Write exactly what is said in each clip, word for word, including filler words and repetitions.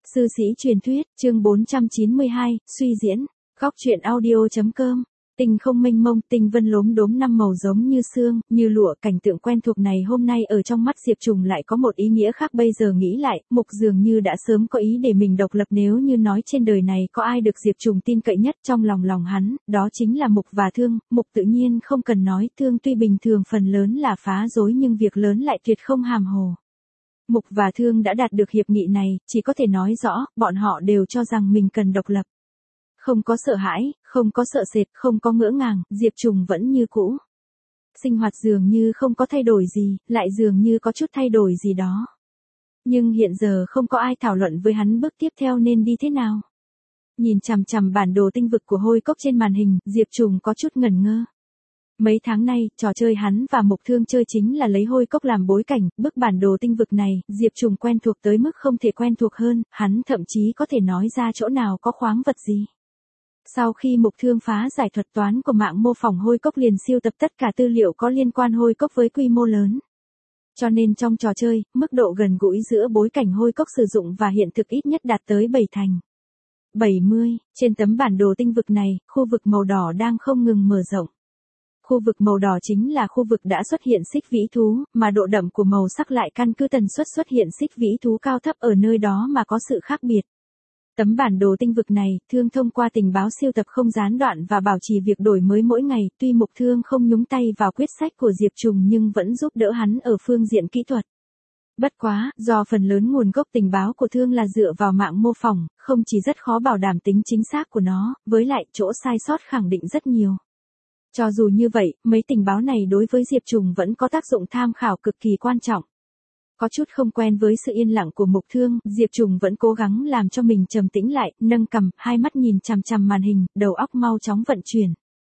Sư sĩ truyền thuyết, chương bốn trăm chín mươi hai, suy diễn, góc truyện audio.com. Tình không mênh mông, tinh vân lốm đốm năm màu giống như sương, như lụa. Cảnh tượng quen thuộc này hôm nay ở trong mắt Diệp Trùng lại có một ý nghĩa khác. Bây giờ nghĩ lại, Mục dường như đã sớm có ý để mình độc lập. Nếu như nói trên đời này có ai được Diệp Trùng tin cậy nhất trong lòng lòng hắn, đó chính là Mục và Thương. Mục tự nhiên không cần nói, Thương tuy bình thường phần lớn là phá rối nhưng việc lớn lại tuyệt không hàm hồ. Mục và Thương đã đạt được hiệp nghị này, chỉ có thể nói rõ, bọn họ đều cho rằng mình cần độc lập. Không có sợ hãi, không có sợ sệt, không có ngỡ ngàng, Diệp Trùng vẫn như cũ. Sinh hoạt dường như không có thay đổi gì, lại dường như có chút thay đổi gì đó. Nhưng hiện giờ không có ai thảo luận với hắn bước tiếp theo nên đi thế nào. Nhìn chằm chằm bản đồ tinh vực của Hôi Cốc trên màn hình, Diệp Trùng có chút ngẩn ngơ. Mấy tháng nay, trò chơi hắn và Mục Thương chơi chính là lấy Hôi Cốc làm bối cảnh. Bức bản đồ tinh vực này, Diệp Trùng quen thuộc tới mức không thể quen thuộc hơn, hắn thậm chí có thể nói ra chỗ nào có khoáng vật gì. Sau khi Mục Thương phá giải thuật toán của mạng mô phỏng Hôi Cốc liền siêu tập tất cả tư liệu có liên quan Hôi Cốc với quy mô lớn. Cho nên trong trò chơi, mức độ gần gũi giữa bối cảnh Hôi Cốc sử dụng và hiện thực ít nhất đạt tới bảy thành. bảy mươi, trên tấm bản đồ tinh vực này, khu vực màu đỏ đang không ngừng mở rộng. Khu vực màu đỏ chính là khu vực đã xuất hiện xích vĩ thú, mà độ đậm của màu sắc lại căn cứ tần suất xuất hiện xích vĩ thú cao thấp ở nơi đó mà có sự khác biệt. Tấm bản đồ tinh vực này, Thương thông qua tình báo siêu tập không gián đoạn và bảo trì việc đổi mới mỗi ngày, tuy Mục Thương không nhúng tay vào quyết sách của Diệp Trùng nhưng vẫn giúp đỡ hắn ở phương diện kỹ thuật. Bất quá, do phần lớn nguồn gốc tình báo của Thương là dựa vào mạng mô phỏng, không chỉ rất khó bảo đảm tính chính xác của nó, với lại chỗ sai sót khẳng định rất nhiều. Cho dù như vậy, mấy tình báo này đối với Diệp Trùng vẫn có tác dụng tham khảo cực kỳ quan trọng. Có chút không quen với sự yên lặng của Mục Thương, Diệp Trùng vẫn cố gắng làm cho mình trầm tĩnh lại, nâng cằm, hai mắt nhìn chằm chằm màn hình, đầu óc mau chóng vận chuyển.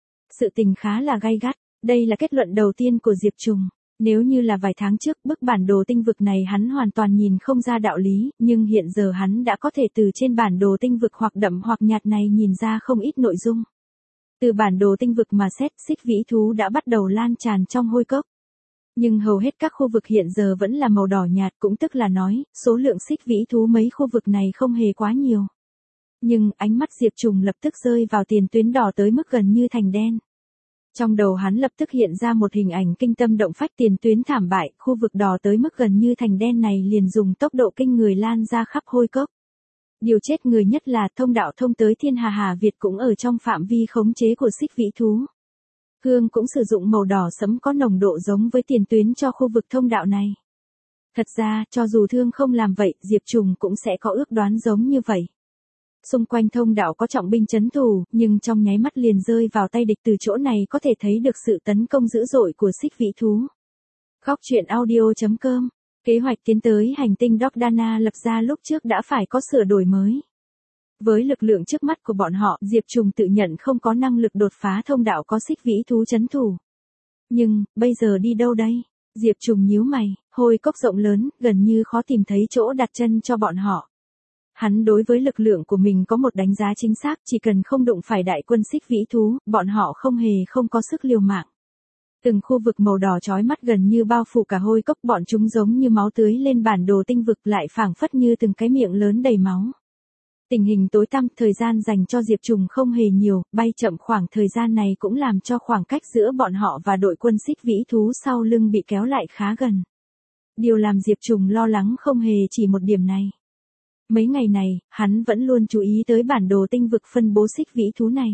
Sự tình khá là gay gắt, đây là kết luận đầu tiên của Diệp Trùng. Nếu như là vài tháng trước, bức bản đồ tinh vực này hắn hoàn toàn nhìn không ra đạo lý, nhưng hiện giờ hắn đã có thể từ trên bản đồ tinh vực hoặc đậm hoặc nhạt này nhìn ra không ít nội dung. Từ bản đồ tinh vực mà xét, xích vĩ thú đã bắt đầu lan tràn trong Hôi Cốc. Nhưng hầu hết các khu vực hiện giờ vẫn là màu đỏ nhạt, cũng tức là nói, số lượng xích vĩ thú mấy khu vực này không hề quá nhiều. Nhưng ánh mắt Diệp Trùng lập tức rơi vào tiền tuyến đỏ tới mức gần như thành đen. Trong đầu hắn lập tức hiện ra một hình ảnh kinh tâm động phách, tiền tuyến thảm bại, khu vực đỏ tới mức gần như thành đen này liền dùng tốc độ kinh người lan ra khắp Hôi Cốc. Điều chết người nhất là thông đạo thông tới Thiên Hà Hà Việt cũng ở trong phạm vi khống chế của xích vĩ thú. Hương cũng sử dụng màu đỏ sẫm có nồng độ giống với tiền tuyến cho khu vực thông đạo này. Thật ra, cho dù Thương không làm vậy, Diệp Trùng cũng sẽ có ước đoán giống như vậy. Xung quanh thông đạo có trọng binh trấn thủ, nhưng trong nháy mắt liền rơi vào tay địch. Từ chỗ này có thể thấy được sự tấn công dữ dội của xích vĩ thú. Góc truyện audio.com. Kế hoạch tiến tới hành tinh Dordana lập ra lúc trước đã phải có sửa đổi mới. Với lực lượng trước mắt của bọn họ, Diệp Trùng tự nhận không có năng lực đột phá thông đạo có xích vĩ thú trấn thủ. Nhưng, bây giờ đi đâu đây? Diệp Trùng nhíu mày, Hôi Cốc rộng lớn, gần như khó tìm thấy chỗ đặt chân cho bọn họ. Hắn đối với lực lượng của mình có một đánh giá chính xác, chỉ cần không đụng phải đại quân xích vĩ thú, bọn họ không hề không có sức liều mạng. Từng khu vực màu đỏ chói mắt gần như bao phủ cả Hôi Cốc, bọn chúng giống như máu tưới lên bản đồ tinh vực, lại phảng phất như từng cái miệng lớn đầy máu. Tình hình tối tăm, thời gian dành cho Diệp Trùng không hề nhiều, bay chậm khoảng thời gian này cũng làm cho khoảng cách giữa bọn họ và đội quân xích vĩ thú sau lưng bị kéo lại khá gần. Điều làm Diệp Trùng lo lắng không hề chỉ một điểm này. Mấy ngày này, hắn vẫn luôn chú ý tới bản đồ tinh vực phân bố xích vĩ thú này.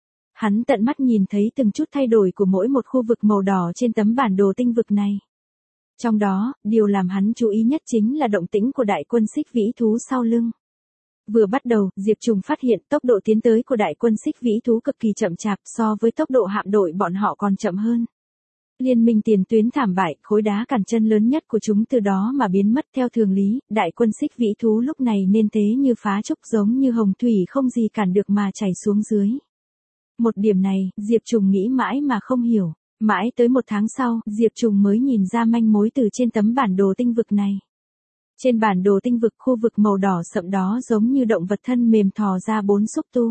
Hắn tận mắt nhìn thấy từng chút thay đổi của mỗi một khu vực màu đỏ trên tấm bản đồ tinh vực này. Trong đó, điều làm hắn chú ý nhất chính là động tĩnh của đại quân xích vĩ thú sau lưng. Vừa bắt đầu, Diệp Trùng phát hiện tốc độ tiến tới của đại quân xích vĩ thú cực kỳ chậm chạp, so với tốc độ hạm đội bọn họ còn chậm hơn. Liên minh tiền tuyến thảm bại, khối đá cản chân lớn nhất của chúng từ đó mà biến mất. Theo thường lý, đại quân xích vĩ thú lúc này nên thế như phá trúc, giống như hồng thủy không gì cản được mà chảy xuống dưới. Một điểm này, Diệp Trùng nghĩ mãi mà không hiểu. Mãi tới một tháng sau, Diệp Trùng mới nhìn ra manh mối từ trên tấm bản đồ tinh vực này. Trên bản đồ tinh vực, khu vực màu đỏ sậm đó giống như động vật thân mềm thò ra bốn xúc tu.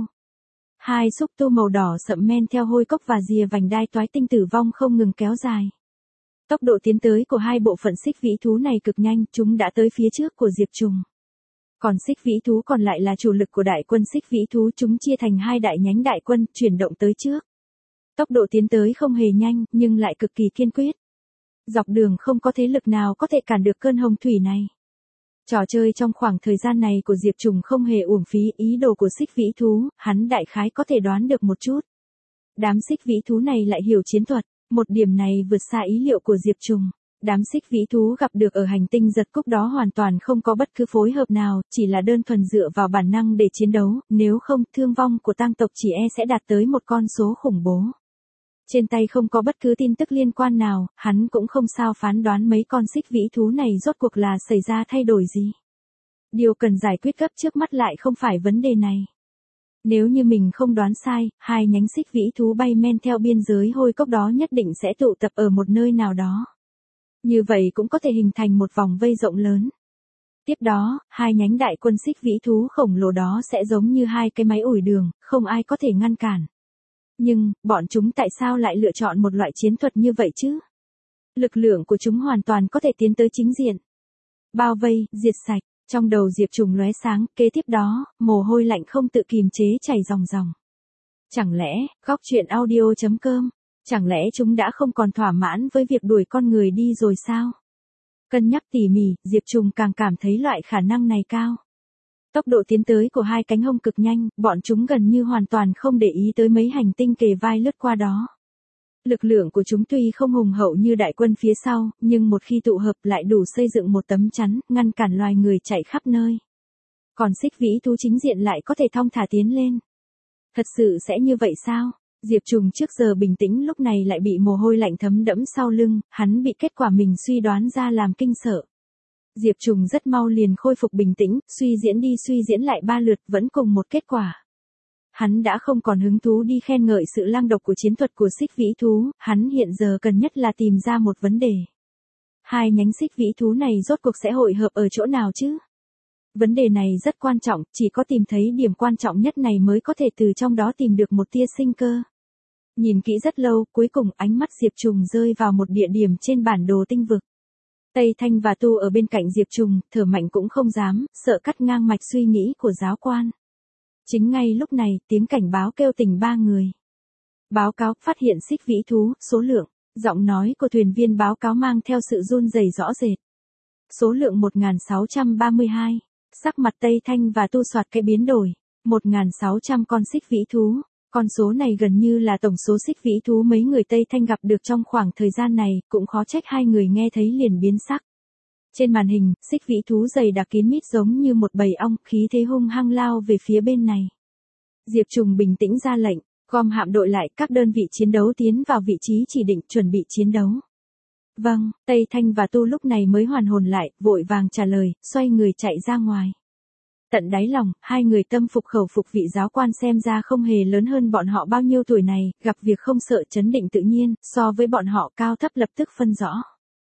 Hai xúc tu màu đỏ sậm men theo Hôi Cốc và rìa vành đai toái tinh tử vong không ngừng kéo dài. Tốc độ tiến tới của hai bộ phận xích vĩ thú này cực nhanh, chúng đã tới phía trước của Diệp Trùng. Còn xích vĩ thú còn lại là chủ lực của đại quân xích vĩ thú, chúng chia thành hai đại nhánh đại quân, chuyển động tới trước. Tốc độ tiến tới không hề nhanh, nhưng lại cực kỳ kiên quyết. Dọc đường không có thế lực nào có thể cản được cơn hồng thủy này. Trò chơi trong khoảng thời gian này của Diệp Trùng không hề uổng phí, ý đồ của xích vĩ thú, hắn đại khái có thể đoán được một chút. Đám xích vĩ thú này lại hiểu chiến thuật, một điểm này vượt xa ý liệu của Diệp Trùng. Đám xích vĩ thú gặp được ở hành tinh giật cúc đó hoàn toàn không có bất cứ phối hợp nào, chỉ là đơn thuần dựa vào bản năng để chiến đấu, nếu không thương vong của tang tộc chỉ e sẽ đạt tới một con số khủng bố. Trên tay không có bất cứ tin tức liên quan nào, hắn cũng không sao phán đoán mấy con xích vĩ thú này rốt cuộc là xảy ra thay đổi gì. Điều cần giải quyết gấp trước mắt lại không phải vấn đề này. Nếu như mình không đoán sai, hai nhánh xích vĩ thú bay men theo biên giới hôi cốc đó nhất định sẽ tụ tập ở một nơi nào đó. Như vậy cũng có thể hình thành một vòng vây rộng lớn. Tiếp đó, hai nhánh đại quân xích vĩ thú khổng lồ đó sẽ giống như hai cái máy ủi đường, không ai có thể ngăn cản. Nhưng, bọn chúng tại sao lại lựa chọn một loại chiến thuật như vậy chứ? Lực lượng của chúng hoàn toàn có thể tiến tới chính diện. Bao vây, diệt sạch, trong đầu Diệp Trùng lóe sáng, kế tiếp đó, mồ hôi lạnh không tự kìm chế chảy ròng ròng. Chẳng lẽ, góc truyện audio chấm com, chẳng lẽ chúng đã không còn thỏa mãn với việc đuổi con người đi rồi sao? Cân nhắc tỉ mỉ, Diệp Trùng càng cảm thấy loại khả năng này cao. Tốc độ tiến tới của hai cánh hông cực nhanh, bọn chúng gần như hoàn toàn không để ý tới mấy hành tinh kề vai lướt qua đó. Lực lượng của chúng tuy không hùng hậu như đại quân phía sau, nhưng một khi tụ hợp lại đủ xây dựng một tấm chắn, ngăn cản loài người chạy khắp nơi. Còn xích vĩ thú chính diện lại có thể thong thả tiến lên. Thật sự sẽ như vậy sao? Diệp Trùng trước giờ bình tĩnh lúc này lại bị mồ hôi lạnh thấm đẫm sau lưng, hắn bị kết quả mình suy đoán ra làm kinh sợ. Diệp Trùng rất mau liền khôi phục bình tĩnh, suy diễn đi suy diễn lại ba lượt vẫn cùng một kết quả. Hắn đã không còn hứng thú đi khen ngợi sự lang độc của chiến thuật của xích vĩ thú, hắn hiện giờ cần nhất là tìm ra một vấn đề. Hai nhánh xích vĩ thú này rốt cuộc sẽ hội hợp ở chỗ nào chứ? Vấn đề này rất quan trọng, chỉ có tìm thấy điểm quan trọng nhất này mới có thể từ trong đó tìm được một tia sinh cơ. Nhìn kỹ rất lâu, cuối cùng ánh mắt Diệp Trùng rơi vào một địa điểm trên bản đồ tinh vực. Tây Thanh và Tu ở bên cạnh Diệp Trùng, thở mạnh cũng không dám, sợ cắt ngang mạch suy nghĩ của giáo quan. Chính ngay lúc này, tiếng cảnh báo kêu tỉnh ba người. Báo cáo, phát hiện xích vĩ thú, số lượng, giọng nói của thuyền viên báo cáo mang theo sự run rẩy rõ rệt. Số lượng một nghìn sáu trăm ba mươi hai, sắc mặt Tây Thanh và Tu soạt cái biến đổi, một nghìn sáu trăm con xích vĩ thú. Con số này gần như là tổng số xích vĩ thú mấy người Tây Thanh gặp được trong khoảng thời gian này, cũng khó trách hai người nghe thấy liền biến sắc. Trên màn hình, xích vĩ thú dày đặc kín mít giống như một bầy ong, khí thế hung hăng lao về phía bên này. Diệp Trùng bình tĩnh ra lệnh, gom hạm đội lại, các đơn vị chiến đấu tiến vào vị trí chỉ định chuẩn bị chiến đấu. Vâng, Tây Thanh và Tu lúc này mới hoàn hồn lại, vội vàng trả lời, xoay người chạy ra ngoài. Tận đáy lòng, hai người tâm phục khẩu phục vị giáo quan xem ra không hề lớn hơn bọn họ bao nhiêu tuổi này, gặp việc không sợ chấn định tự nhiên, so với bọn họ cao thấp lập tức phân rõ.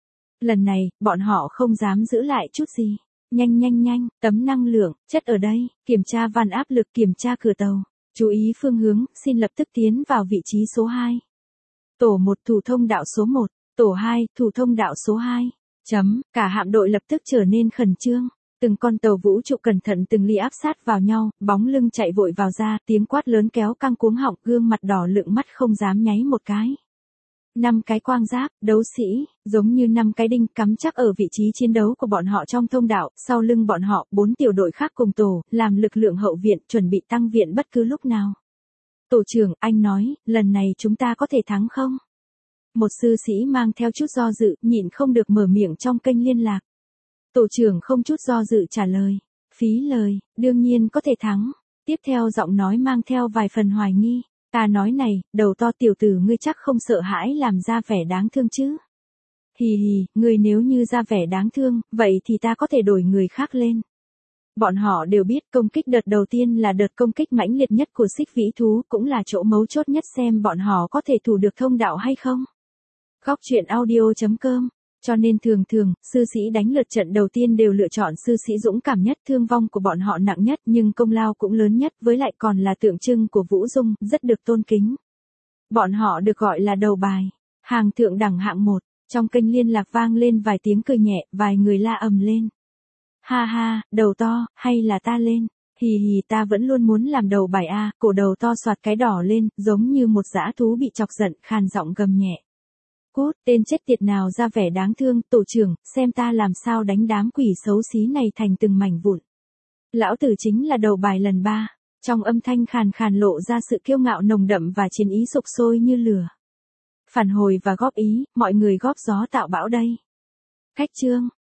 Lần này, bọn họ không dám giữ lại chút gì. Nhanh nhanh nhanh, tấm năng lượng, chất ở đây, kiểm tra van áp lực, kiểm tra cửa tàu. Chú ý phương hướng, xin lập tức tiến vào vị trí số hai. Tổ một thủ thông đạo số một, tổ hai, thủ thông đạo số hai. Chấm, cả hạm đội lập tức trở nên khẩn trương. Từng con tàu vũ trụ cẩn thận từng ly áp sát vào nhau, bóng lưng chạy vội vào ra, tiếng quát lớn kéo căng cuống họng, gương mặt đỏ lựng mắt không dám nháy một cái. Năm cái quang giáp, đấu sĩ, giống như năm cái đinh cắm chắc ở vị trí chiến đấu của bọn họ trong thông đạo, sau lưng bọn họ, bốn tiểu đội khác cùng tổ, làm lực lượng hậu viện, chuẩn bị tăng viện bất cứ lúc nào. Tổ trưởng, anh nói, lần này chúng ta có thể thắng không? Một sư sĩ mang theo chút do dự, nhịn không được mở miệng trong kênh liên lạc. Tổ trưởng không chút do dự trả lời. Phí lời, đương nhiên có thể thắng. Tiếp theo giọng nói mang theo vài phần hoài nghi. Ta nói này, đầu to tiểu tử ngươi chắc không sợ hãi làm ra vẻ đáng thương chứ. Hì hì, ngươi nếu như ra vẻ đáng thương, vậy thì ta có thể đổi người khác lên. Bọn họ đều biết công kích đợt đầu tiên là đợt công kích mãnh liệt nhất của xích vĩ thú, cũng là chỗ mấu chốt nhất xem bọn họ có thể thủ được thông đạo hay không. Góc truyện audio chấm com. Cho nên thường thường, sư sĩ đánh lượt trận đầu tiên đều lựa chọn sư sĩ dũng cảm nhất, thương vong của bọn họ nặng nhất nhưng công lao cũng lớn nhất, với lại còn là tượng trưng của Vũ Dung, rất được tôn kính. Bọn họ được gọi là đầu bài, hàng thượng đẳng hạng một, trong kênh liên lạc vang lên vài tiếng cười nhẹ, vài người la ầm lên. Ha ha, đầu to, hay là ta lên? Hì hì, ta vẫn luôn muốn làm đầu bài a, cổ đầu to soạt cái đỏ lên, giống như một dã thú bị chọc giận, khàn giọng gầm nhẹ. Cút, tên chết tiệt nào ra vẻ đáng thương, tổ trưởng, xem ta làm sao đánh đám quỷ xấu xí này thành từng mảnh vụn. Lão tử chính là đầu bài lần ba. Trong âm thanh khàn khàn lộ ra sự kiêu ngạo nồng đậm và chiến ý sục sôi như lửa. Phản hồi và góp ý, mọi người góp gió tạo bão đây. Khách chương.